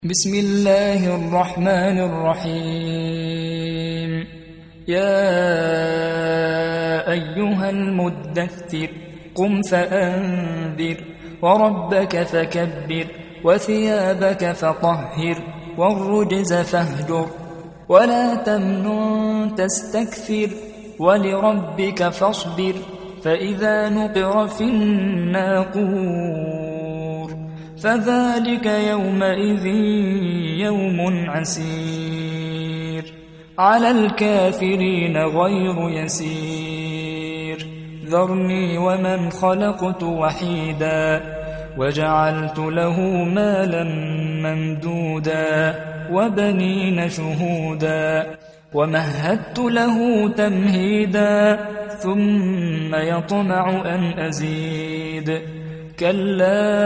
بسم الله الرحمن الرحيم. يا أيها المدثر قم فأنذر وربك فكبر وثيابك فطهر والرجز فاهجر ولا تمنن تستكثر ولربك فاصبر فإذا نقر في الناقور فذلك يومئذ يوم عسير على الكافرين غير يسير. ذرني ومن خلقت وحيدا وجعلت له مالا ممدودا وبنين شهودا ومهدت له تمهيدا ثم يطمع أن أزيد كلا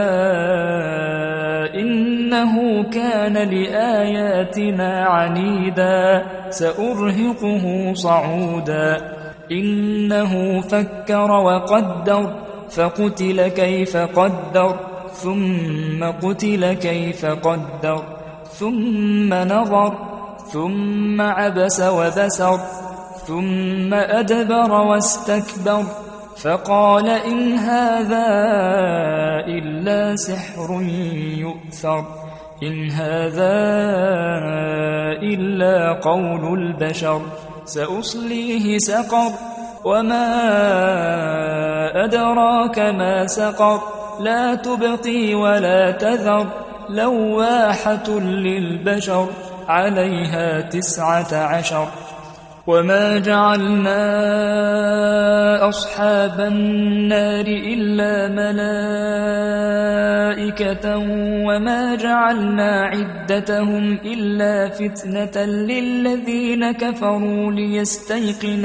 إنه كان لآياتنا عنيدا سأرهقه صعودا إنه فكر وقدر فقتل كيف قدر ثم قتل كيف قدر ثم نظر ثم عبس وبسر ثم أدبر واستكبر فقال إن هذا إلا سحر يؤثر إن هذا إلا قول البشر سأصليه سقر وما أدراك ما سقر لا تبقي ولا تذر لواحة للبشر عليها 19 وما جعلنا أصحاب النار إلا ملائكة وما جعلنا عدتهم إلا فتنة للذين كفروا ليستيقن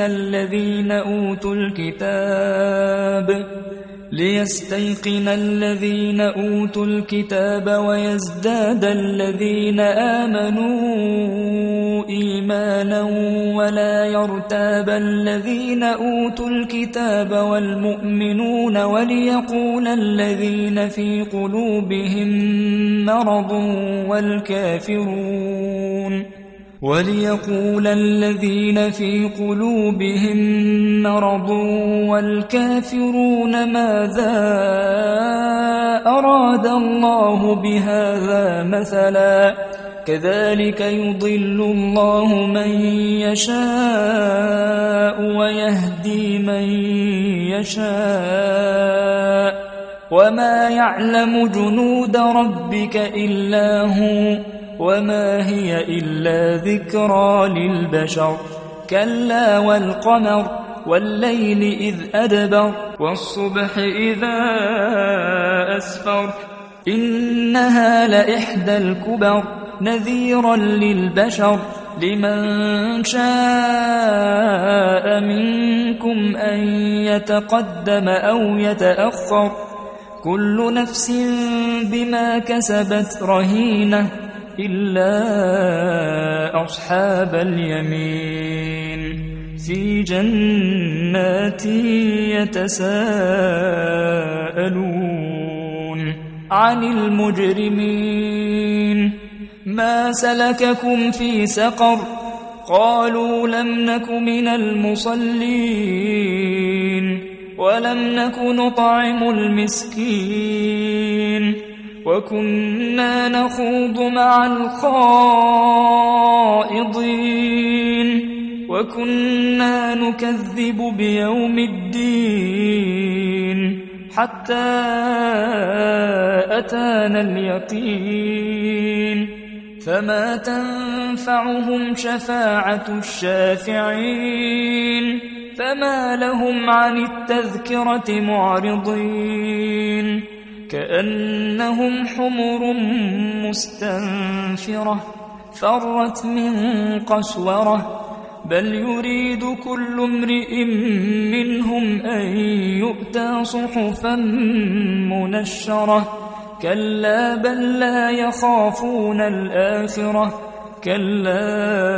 الذين أوتوا الكتاب ويزداد الذين آمنوا إيمانا ولا يرتاب الذين أوتوا الكتاب والمؤمنون وليقول الذين في قلوبهم مرض والكافرون ماذا أراد الله بهذا مثلا كذلك يضل الله من يشاء ويهدي من يشاء وما يعلم جنود ربك إلا هو وما هي إلا ذكرى للبشر كلا والقمر والليل إذ أدبر والصبح إذا أسفر إنها لإحدى الكبر نذيرا للبشر لمن شاء منكم أن يتقدم أو يتأخر كل نفس بما كسبت رهينة إلا أصحاب اليمين في جنات يتساءلون عن المجرمين ما سلككم في سقر قالوا لم نك من المصلين ولم نك نطعم المسكين وكنا نخوض مع الخائضين وكنا نكذب بيوم الدين حتى أتانا اليقين فما تنفعهم شفاعة الشافعين فما لهم عن التذكرة معرضين كأنهم حمر مستنفرة فرت من قسورة بل يريد كل امرئ منهم أن يؤتى صحفا منشرة كلا بل لا يخافون الآخرة كلا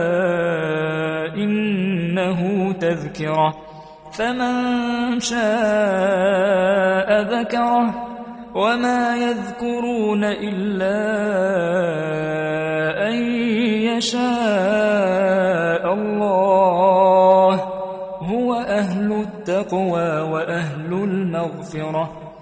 إنه تذكرة فمن شاء ذكره وما يذكرون إلا أن يشاء الله هو أهل التقوى وأهل المغفرة